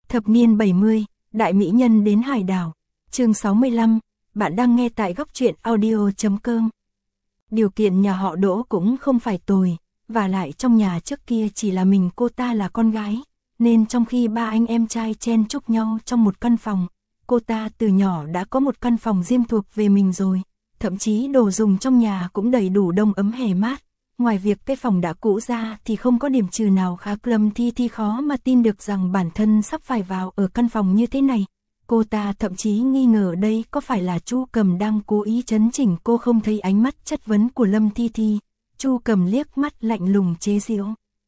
Thập niên 70, đại mỹ nhân đến hải đảo. Chương 65, bạn đang nghe tại góc truyện audio.com. Điều kiện nhà họ Đỗ cũng không phải tồi, và lại trong nhà trước kia chỉ là mình cô ta là con gái, nên trong khi ba anh em trai chen chúc nhau trong một căn phòng, cô ta từ nhỏ đã có một căn phòng riêng thuộc về mình rồi, thậm chí đồ dùng trong nhà cũng đầy đủ đông ấm hè mát. Ngoài việc cái phòng đã cũ ra thì không có điểm trừ nào khác. Lâm Thi Thi khó mà tin được rằng bản thân sắp phải vào ở căn phòng như thế này. Cô ta thậm chí nghi ngờ đây có phải là Chu Cầm đang cố ý chấn chỉnh cô không thấy ánh mắt chất vấn của Lâm Thi Thi. Chu Cầm liếc mắt lạnh lùng chế giễu.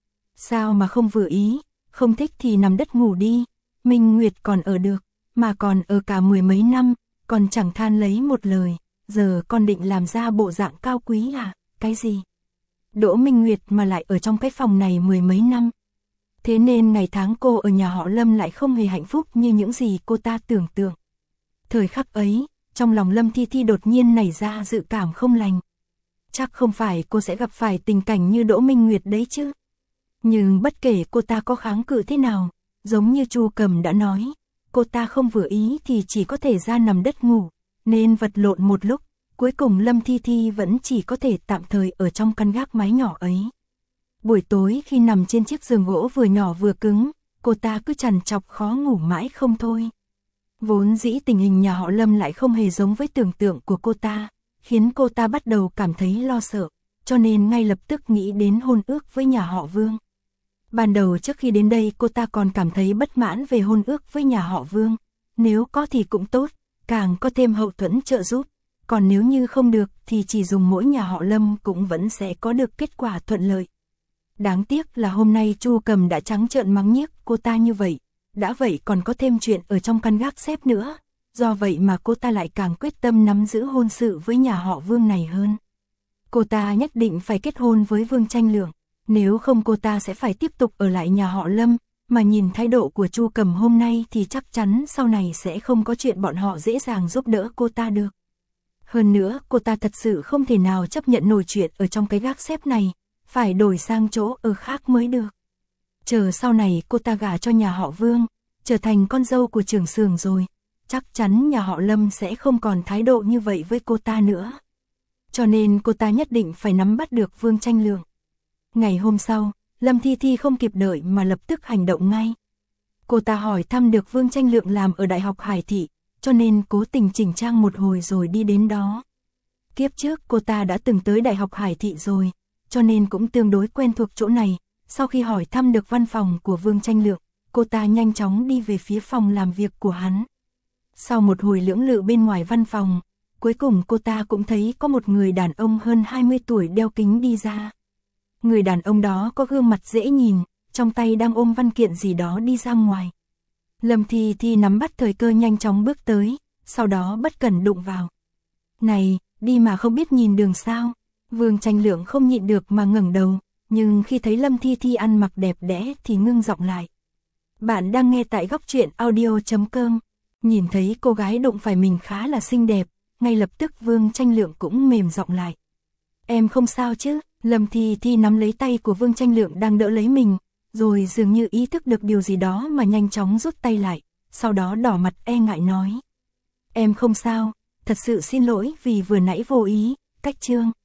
Sao mà không vừa ý, không thích thì nằm đất ngủ đi, Minh Nguyệt còn ở được, mà còn ở cả mười mấy năm, còn chẳng than lấy một lời, giờ con định làm ra bộ dạng cao quý à, cái gì? Đỗ Minh Nguyệt mà lại ở trong cái phòng này mười mấy năm. Thế nên ngày tháng cô ở nhà họ Lâm lại không hề hạnh phúc như những gì cô ta tưởng tượng. Thời khắc ấy, trong lòng Lâm Thi Thi đột nhiên nảy ra dự cảm không lành. Chắc không phải cô sẽ gặp phải tình cảnh như Đỗ Minh Nguyệt đấy chứ. Nhưng bất kể cô ta có kháng cự thế nào, giống như Chu Cầm đã nói, cô ta không vừa ý thì chỉ có thể ra nằm đất ngủ, nên vật lộn một lúc. Cuối cùng Lâm Thi Thi vẫn chỉ có thể tạm thời ở trong căn gác mái nhỏ ấy. Buổi tối khi nằm trên chiếc giường gỗ vừa nhỏ vừa cứng, cô ta cứ trằn trọc khó ngủ mãi không thôi. Vốn dĩ tình hình nhà họ Lâm lại không hề giống với tưởng tượng của cô ta, khiến cô ta bắt đầu cảm thấy lo sợ, cho nên ngay lập tức nghĩ đến hôn ước với nhà họ Vương. Ban đầu trước khi đến đây cô ta còn cảm thấy bất mãn về hôn ước với nhà họ Vương, nếu có thì cũng tốt, càng có thêm hậu thuẫn trợ giúp. Còn nếu như không được thì chỉ dùng mỗi nhà họ Lâm cũng vẫn sẽ có được kết quả thuận lợi. Đáng tiếc là hôm nay Chu Cầm đã trắng trợn mắng nhiếc cô ta như vậy, đã vậy còn có thêm chuyện ở trong căn gác xếp nữa, do vậy mà cô ta lại càng quyết tâm nắm giữ hôn sự với nhà họ Vương này hơn. Cô ta nhất định phải kết hôn với Vương Tranh Lượng, nếu không cô ta sẽ phải tiếp tục ở lại nhà họ Lâm, mà nhìn thái độ của Chu Cầm hôm nay thì chắc chắn sau này sẽ không có chuyện bọn họ dễ dàng giúp đỡ cô ta được. Hơn nữa, cô ta thật sự không thể nào chấp nhận nổi chuyện ở trong cái gác xếp này, phải đổi sang chỗ ở khác mới được. Chờ sau này cô ta gả cho nhà họ Vương, trở thành con dâu của trưởng xưởng rồi, chắc chắn nhà họ Lâm sẽ không còn thái độ như vậy với cô ta nữa. Cho nên cô ta nhất định phải nắm bắt được Vương Tranh Lượng. Ngày hôm sau, Lâm Thi Thi không kịp đợi mà lập tức hành động ngay. Cô ta hỏi thăm được Vương Tranh Lượng làm ở Đại học Hải Thị, cho nên cố tình chỉnh trang một hồi rồi đi đến đó. Kiếp trước cô ta đã từng tới Đại học Hải Thị rồi, cho nên cũng tương đối quen thuộc chỗ này. Sau khi hỏi thăm được văn phòng của Vương Tranh Lượng, cô ta nhanh chóng đi về phía phòng làm việc của hắn. Sau một hồi lưỡng lự bên ngoài văn phòng, cuối cùng cô ta cũng thấy có một người đàn ông hơn 20 tuổi đeo kính đi ra. Người đàn ông đó có gương mặt dễ nhìn, trong tay đang ôm văn kiện gì đó đi ra ngoài. Lâm Thi Thi nắm bắt thời cơ nhanh chóng bước tới, sau đó bất cẩn đụng vào. Này, đi mà không biết nhìn đường sao? Vương Tranh Lượng không nhịn được mà ngẩng đầu, nhưng khi thấy Lâm Thi Thi ăn mặc đẹp đẽ thì ngưng giọng lại. Bạn đang nghe tại góc truyện audio.com. Nhìn thấy cô gái đụng phải mình khá là xinh đẹp, ngay lập tức Vương Tranh Lượng cũng mềm giọng lại. Em không sao chứ? Lâm Thi Thi nắm lấy tay của Vương Tranh Lượng đang đỡ lấy mình, rồi dường như ý thức được điều gì đó mà nhanh chóng rút tay lại, sau đó đỏ mặt e ngại nói. Em không sao, thật sự xin lỗi vì vừa nãy vô ý, cách chương.